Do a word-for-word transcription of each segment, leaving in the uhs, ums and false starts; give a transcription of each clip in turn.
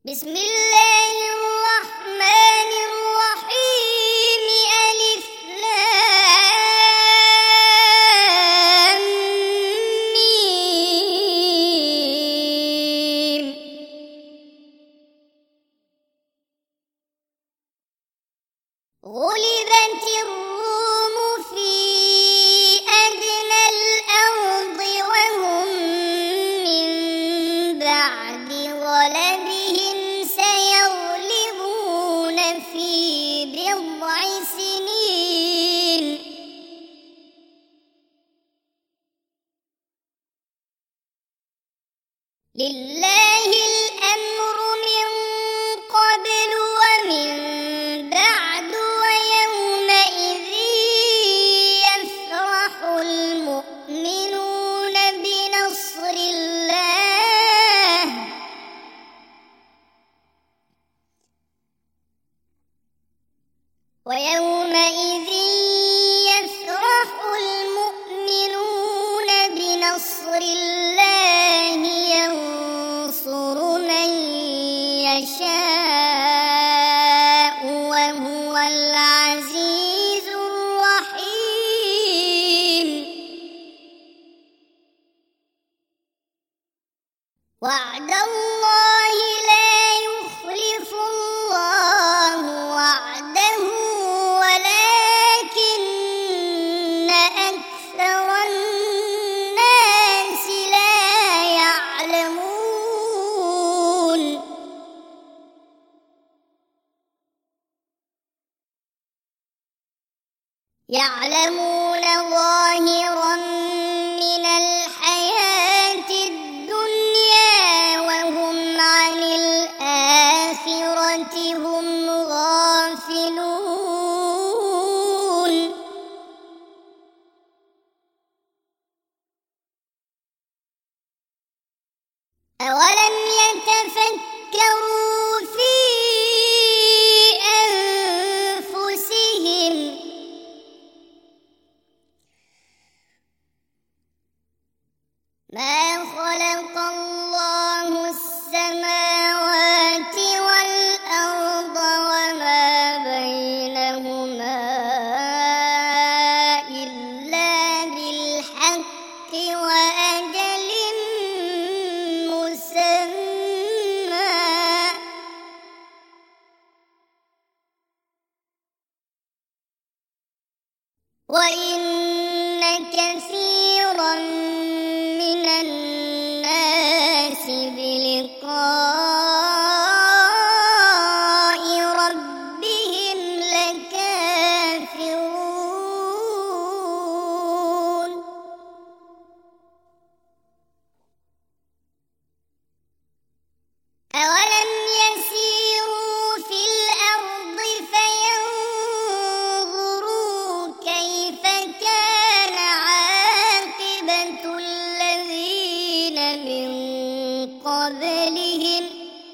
بسم الله الرحمن الرحيم. ألف لام ميم. غلبت الروم في أدنى الأرض وهم من بعد غلبهم سيغلبون في بضع سنين. لله الأمر من قبل ومن بعد ويومئذ يفرح المؤمنون بنصر الله ويومئذ يفرح المؤمنون بنصر الله ينصر من يشاء وهو العزيز الرحيم. وعد الله لا يخلف الله وعده ولكن أكثر الناس لا يعلمون. يعلمون ظاهرا من الحياة الدنيا وهم عن الآخرة هم غافلون. أولم يتفكروا في أنفسهم ما خلق الله السماوات والأرض وما بينهما إلا بالحق وأجل مسمى. وإن كثيرا من الناس بلقاء ربهم لكافرون. أولم يسيروا في الأرض فينظروا كيف كان عاقبة الذين من قبلهم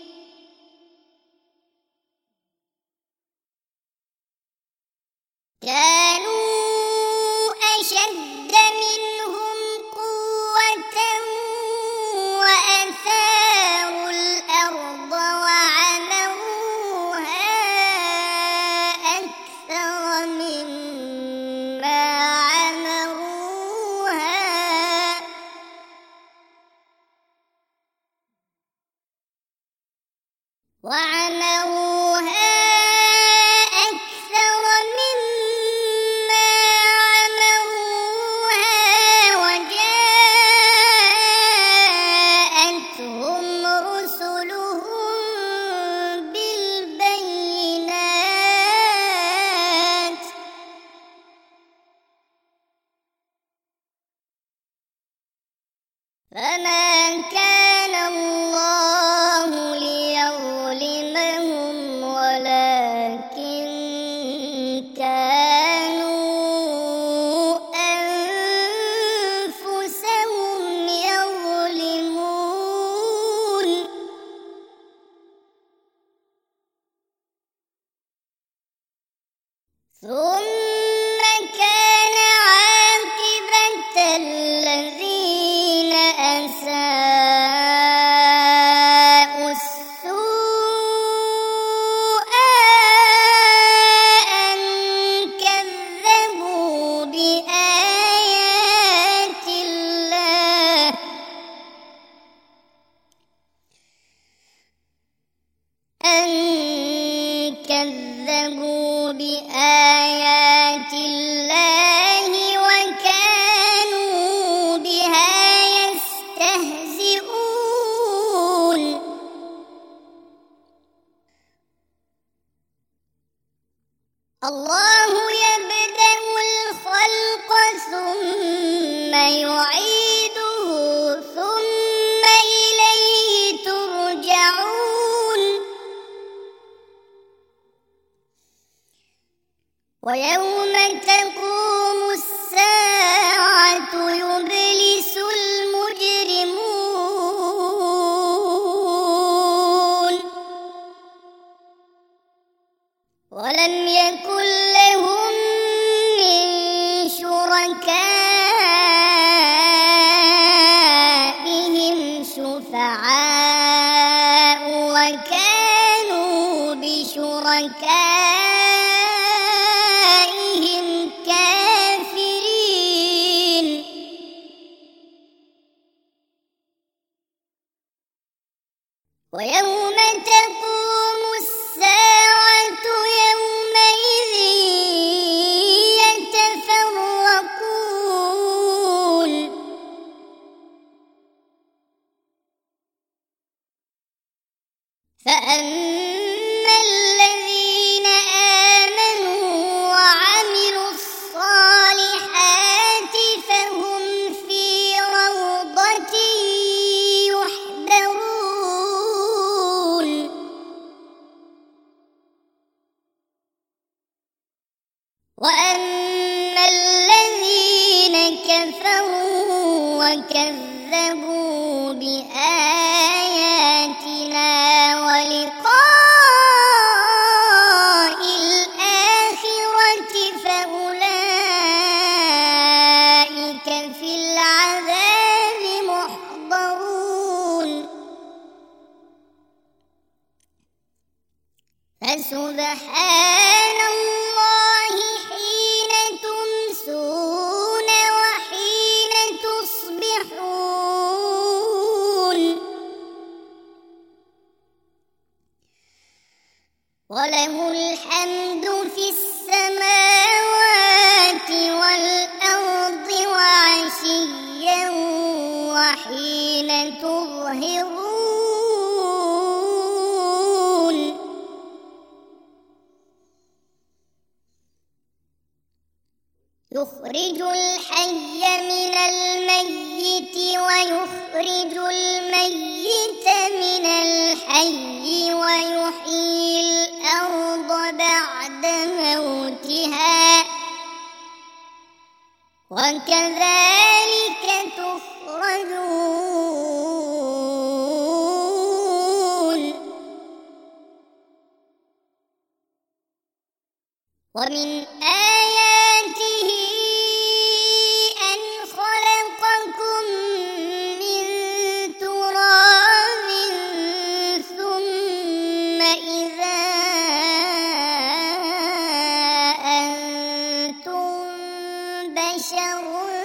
كانوا أشد منهم قوة وأثاروا الأرض وعمروها أكثر مما عمروها وعمروها أكثر مما عمروها وجاءتهم رسلهم بالبينات فما كان الله ليظلمهم ولكن كانوا أنفسهم يظلمون. ثم كان عاقبة الذين أساءوا السوء ويوم تقوم الساعة يبلس المجرمون ولم يكن لهم من شركائهم شفعاء وكانوا بشركائهم كافرين ويوم تقوم الساعة يومئذ يتفرقون فأما الذين آمنوا وعملوا الصالحات فهم في روضة يحبرون وأما الذين كفروا وكذبوا بآياتنا ولقاء الآخرة فأولئك في العذاب محضرون فسبحان الله حين تمسون وحين تصبحون وله الحمد في السماوات والأرض وعشيا وحين تظهرون يخرج الحي من الميت ويخرج الميت من الحي ويحيي الأرض بعد موتها وكذلك تخرجون ومن آياته أن خلقكم من تراب ثم إذا أنتم بشر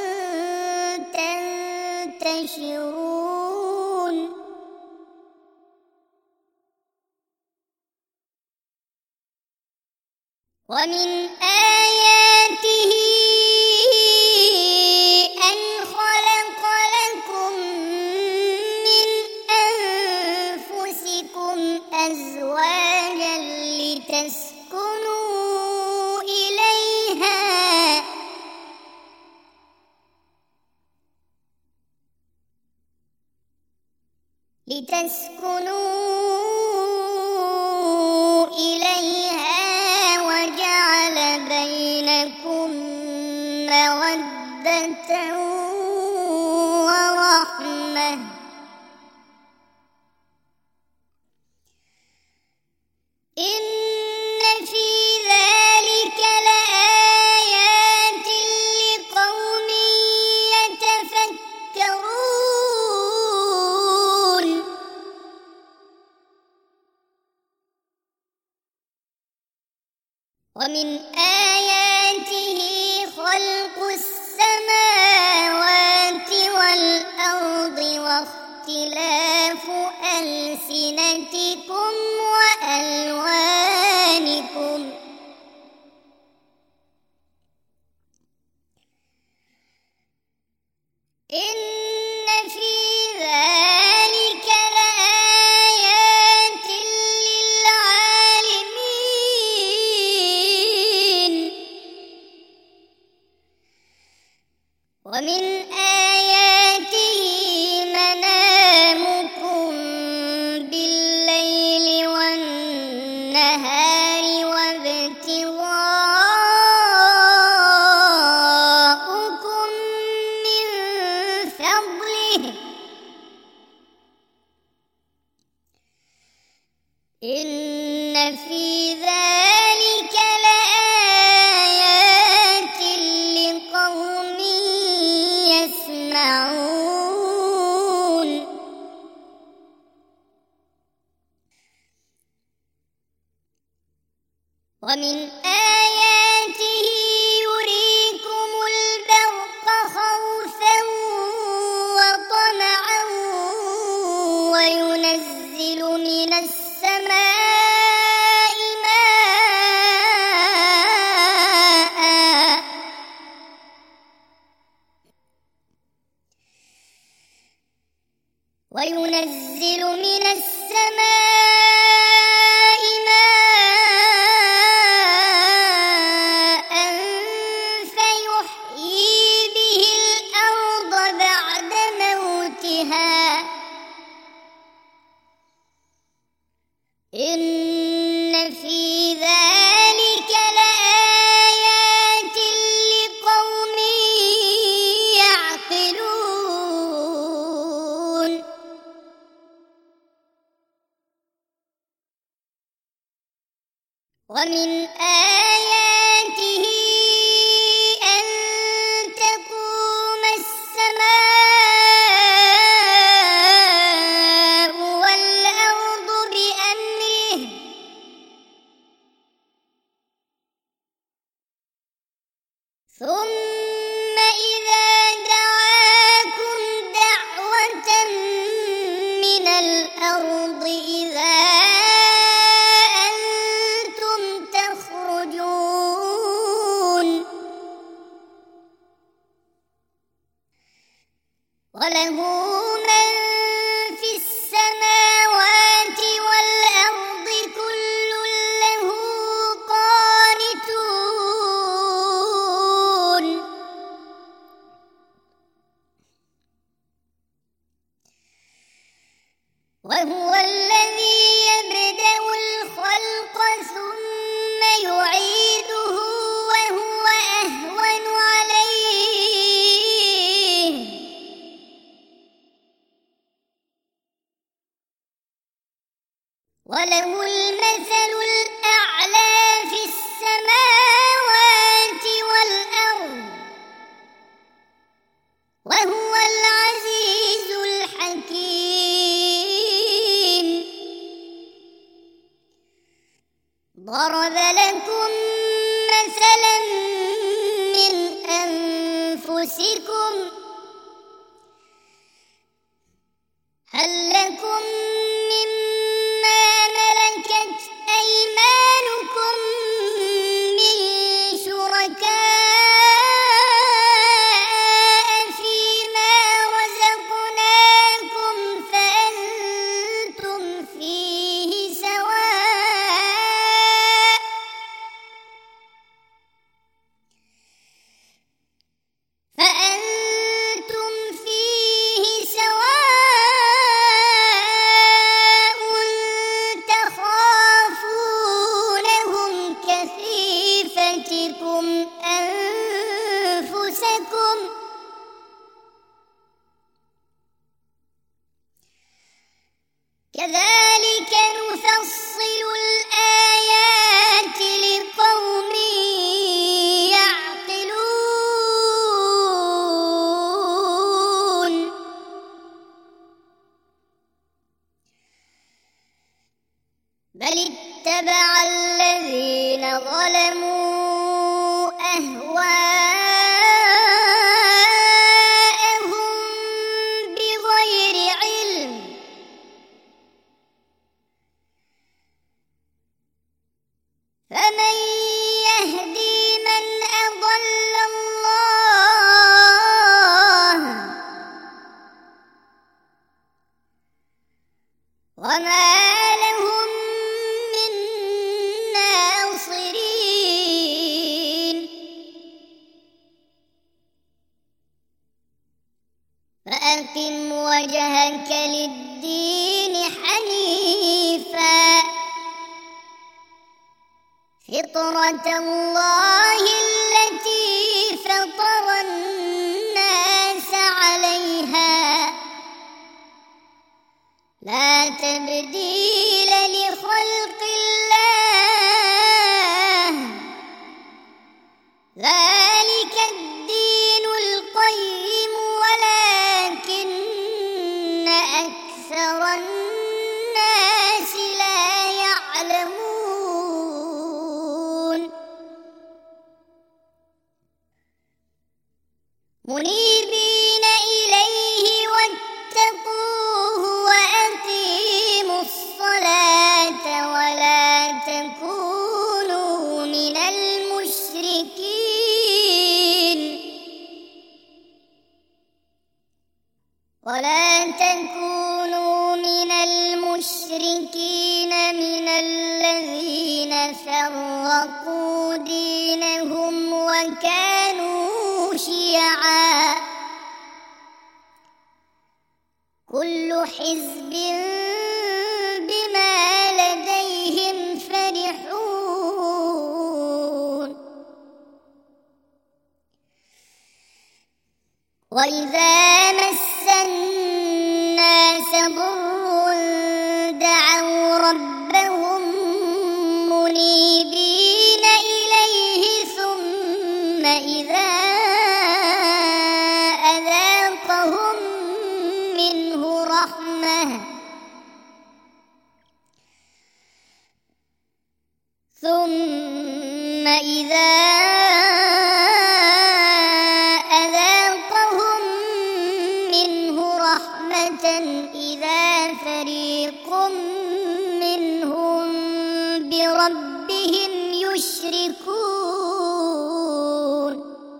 تنتشرون ومن آياته أن خلق لكم من أنفسكم أزواجا لتسكنوا إليها لتسكنوا إليها وجعل بينكم مودة ورحمة إن في ذلك لآيات لقوم يتفكرون ومن آياته خلق السماوات والأرض واختلاف ألسنتكم وألوانكم إن في ذلك لآيات للعالمين ومن آياته منامكم بالليل إن في ذلك لآيات لقوم يسمعون ومن آياته يريكم البرق خوفا وطمعا وينزل من السماء ماء وينزل من السماء ماء فيحيي به الأرض بعد موتها إن في ذلك لآيات لقوم يعقلون ومن آياته أن تقوم السماء والأرض بأمره ثم إذا دعاكم دعوة من الأرض إذا أنتم تخرجون وله من في السماوات والأرض كل له قانتون وهو الذي يبدأ الخلق ثم يعيده وهو أهون عليه وله المثل الأعلى في السماوات والأرض وهو العزيز الحكيم ضرب لكم مثلا من أنفسكم هل لكم مما ملكت أيمانكم من شركاء فيما رزقناكم فأنتم فيه سواء فأنتم فيه سواء تخافونهم كخيفتكم أنفسكم كذلك نفصل الآيات لقوم يعقلون بل اتبع الذين ظلموا أهواءهم بغير علم فمن يهدي من أضل الله وما لهم من ناصرين فأقم وجهك للدين حنيفا فطرة الله التي فطر الناس عليها لا تبديل لخلق فرقوا دينهم وكانوا شيعا كل حزب بما لديهم فرحون وإذا مس الناس ضر دعوا ربهم منيبين إليه ثم إذا أذاقهم منه رحمة ثم إذا أذاقهم منه رحمة إذا فريق منهم بربهم يشركون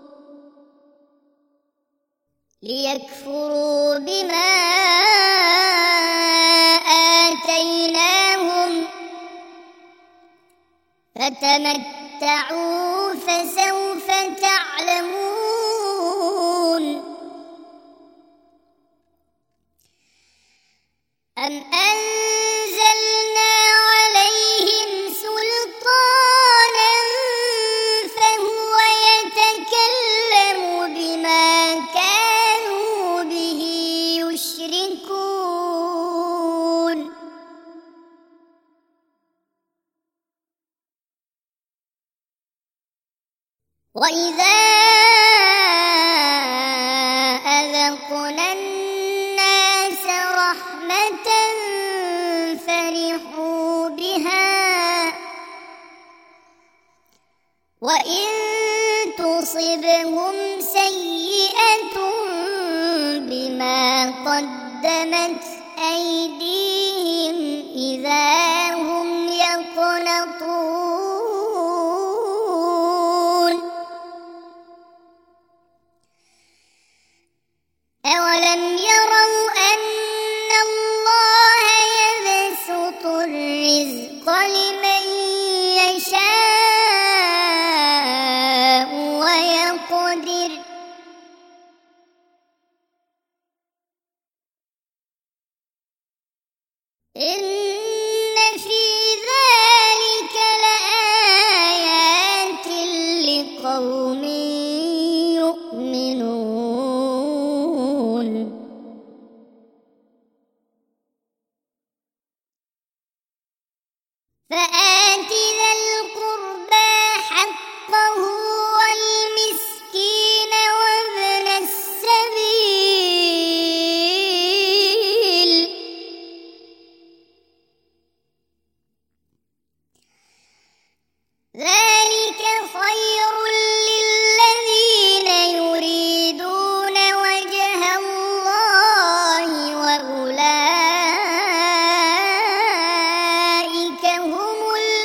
ليكفروا بما آتيناهم فتمتعوا فسوف تعلمون أم أنزلنا عليهم سلطانا فهو يتكلم بما كانوا به يشركون وإذا أذقنا الناس رحمة فرحوا بها وإن تصبهم سيئة بما قدمت أيديهم إذا هم يقنطون أولم يروا أن الله يبسط الرزق لمن يشاء ويقدر إن في ذلك لآيات لقوم يؤمنون فآت ذا القربى حقه والمسكين وابن السبيل ذلك خير للذين يريدون وجه الله وأولئك هم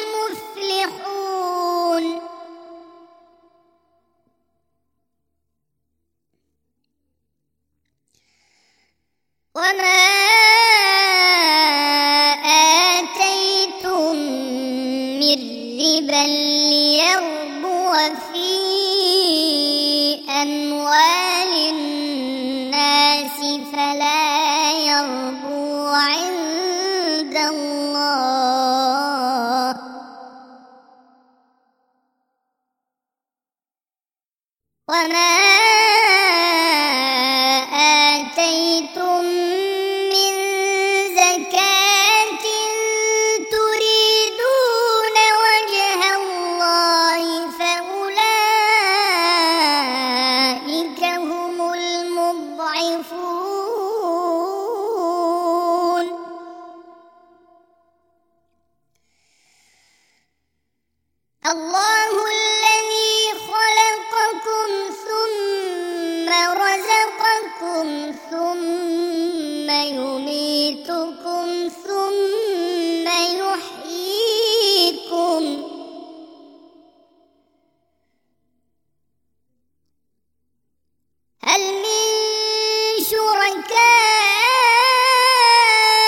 المفلحون وما آتيتم من ربا ليربو في أموال الناس فلا يربو عند الله وما آتيتم من زكاة تريدون وجه الله فأولئك هم المضعفون الله الذي خلقكم ثم رزقكم ثم يميتكم ثم يحييكم هل من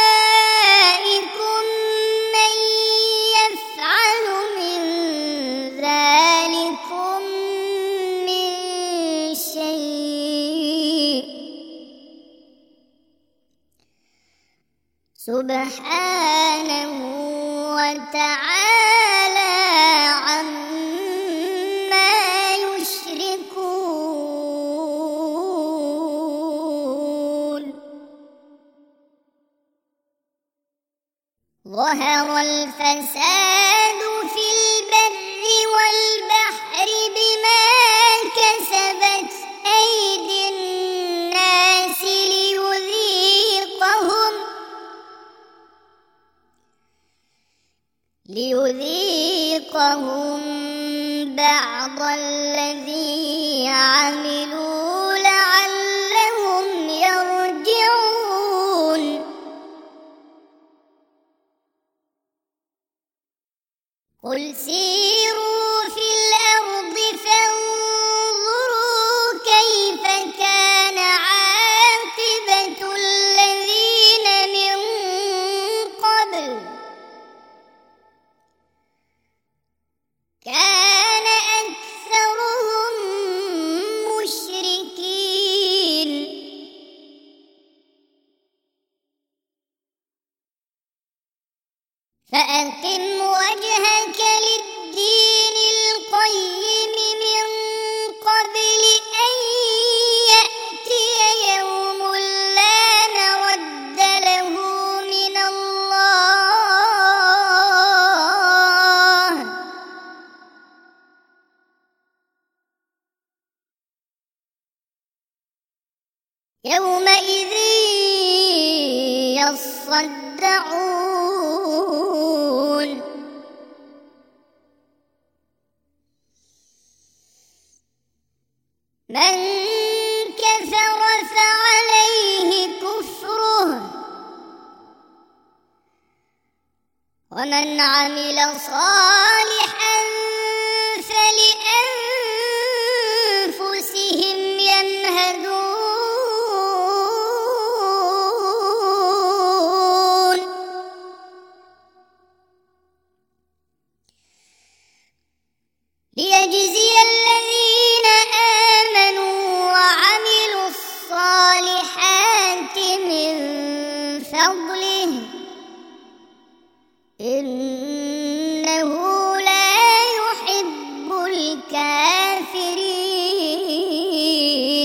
شركائكم من يفعل من سبحانه وتعالى عما يشركون. ظهر الفساد في البر والبحر بما كسبت أيدي الناس ليذيقهم ليذيقهم بعض الذي عملوا لعلهم يرجعون. قل سيروا في الأرض فانظروا كيف كان عاقبة الذين من قبل كان أكثرهم مشركين. فأقم وجهك للدين القيم من قبل أن يأتي يوم لا مرد له من الله يومئذ يصدعون. من كفر فعليه كفره ومن عمل صالحا فلأنفسهم يمهدون. ليجزي الذين آمنوا وعملوا الصالحات من فضله إنه لا يحب الكافرين.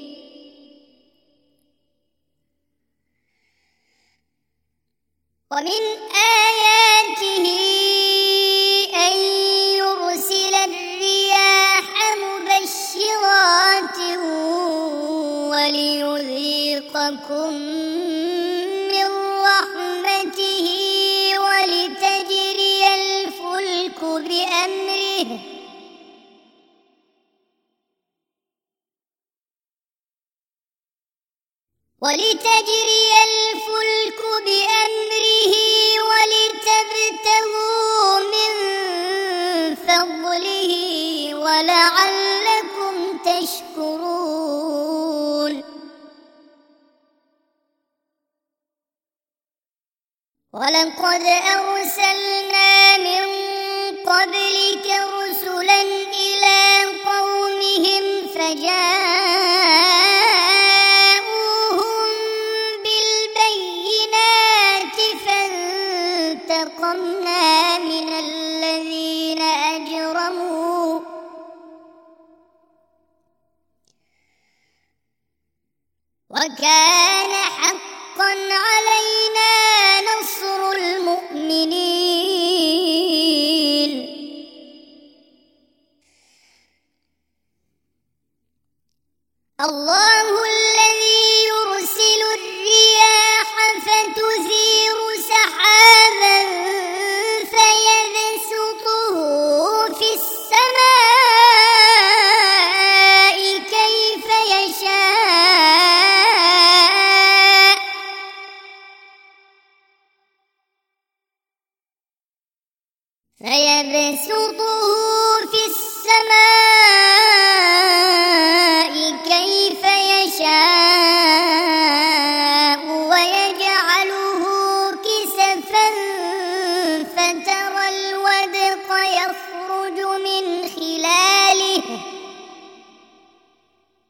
ومن آياته أن يرسل الرياح مبشرات وليذيقكم من رحمته ولتجري الفلك بأمره ولتجري الفلك بأمره ولتبتغوا من فضله ولعلكم تشكرون. ولقد أرسلنا من قبلك رسلا إلى قومهم فجاءوهم بالبينات فانتقمنا من الذين أجرموا وكان حقا علينا نصر المؤمنين. الله الذي يرسل الرياح فتثير سحابا فيبسطه في السماء كيف يشاء فيبسطه في السماء كيف يشاء ويجعله كسفا فترى الودق يخرج من خلاله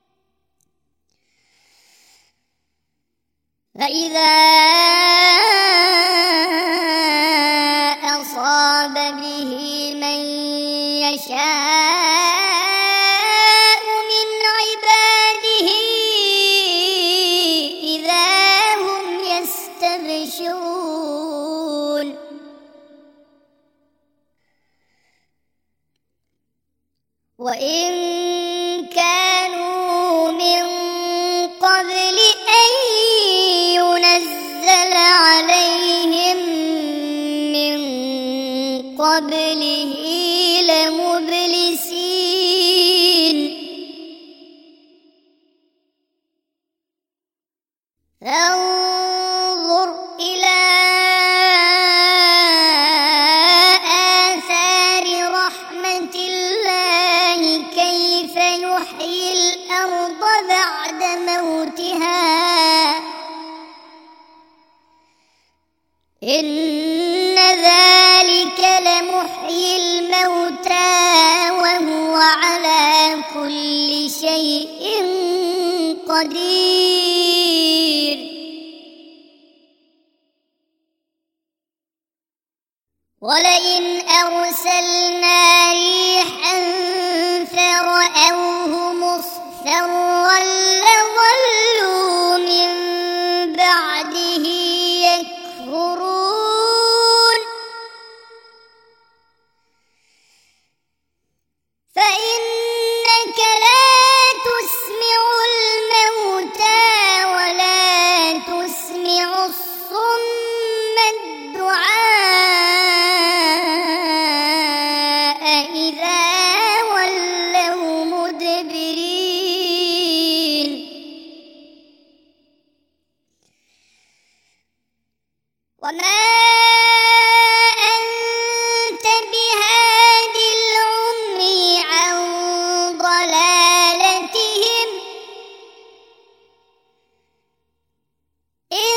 فإذا به من يشاء من عباده إذا هم يستبشرون وإن كانوا من قبل أن ينزل عليهم من قبله لمبلسين فانظر إلى آثار رحمة الله كيف يحيي الأرض بعد موتها إن ذلك لمحيي الموتى وهو على كل شيء قدير ولئن أرسلنا ريحا فرأوه مصفرا لظلوا من بعده يكفرون فإنك لا تسمع الموتى ولا تسمع الصم الدعاء إذا ولوا مدبرين وما أنت بهاد العمي عن ضلالتهم إن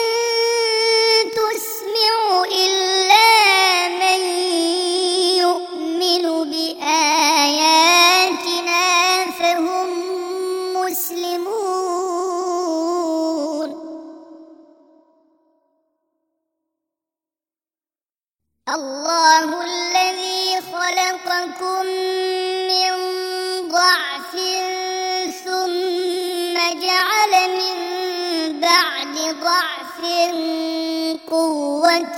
تسمع إلا من يؤمن بآياتنا فهم مسلمون الله الذي خلقكم من ضعف ثم جعل من بعد ضعف قوة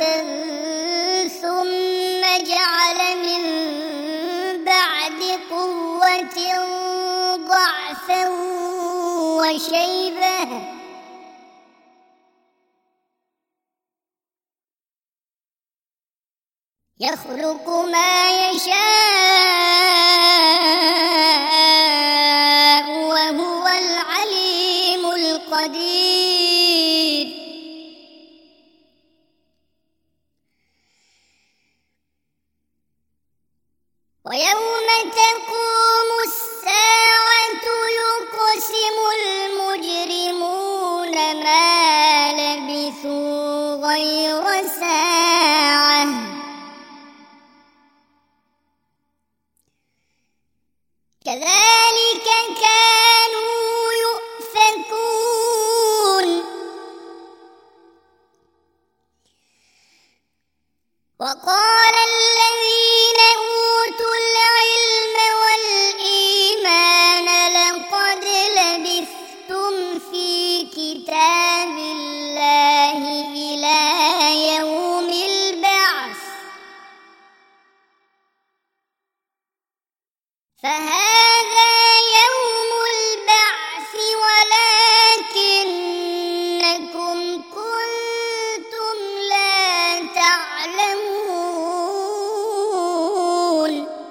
ثم جعل من بعد قوة ضعفا وشيبة يخلق ما يشاء وهو العليم القدير ويوم تقوم الساعة يقسم المجرمون ما لبثوا غير ساعة كذلك كانوا يؤفكون وقال الذين أوتوا العلم والإيمان لقد لبثتم في كتاب الله إلى يوم البعث فهذا يوم البعث ولكنكم كنتم لا تعلمون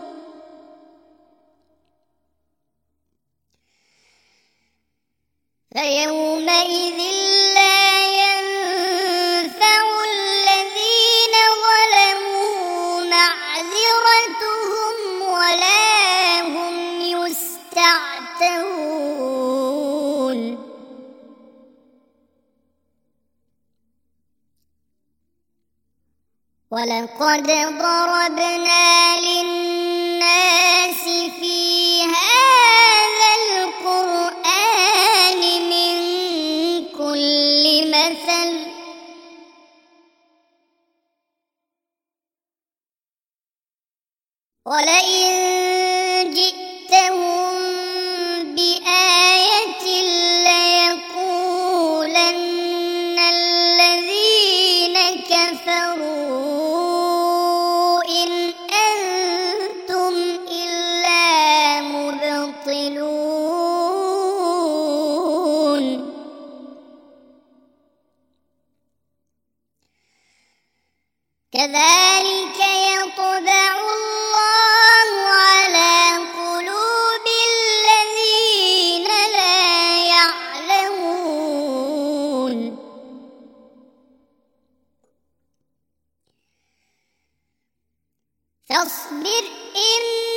فيومئذ لا ينفع الذين ظلموا معذرتهم ولا هم يستعتبون ولقد ضربنا للناس في هذا القرآن من كل مثل ولئن جئتهم بآية ليقولن الذين كفروا إن أنتم إلا مبطلون كذلك يطبع الله على قلوب الذين لا يعلمون فاصبر إن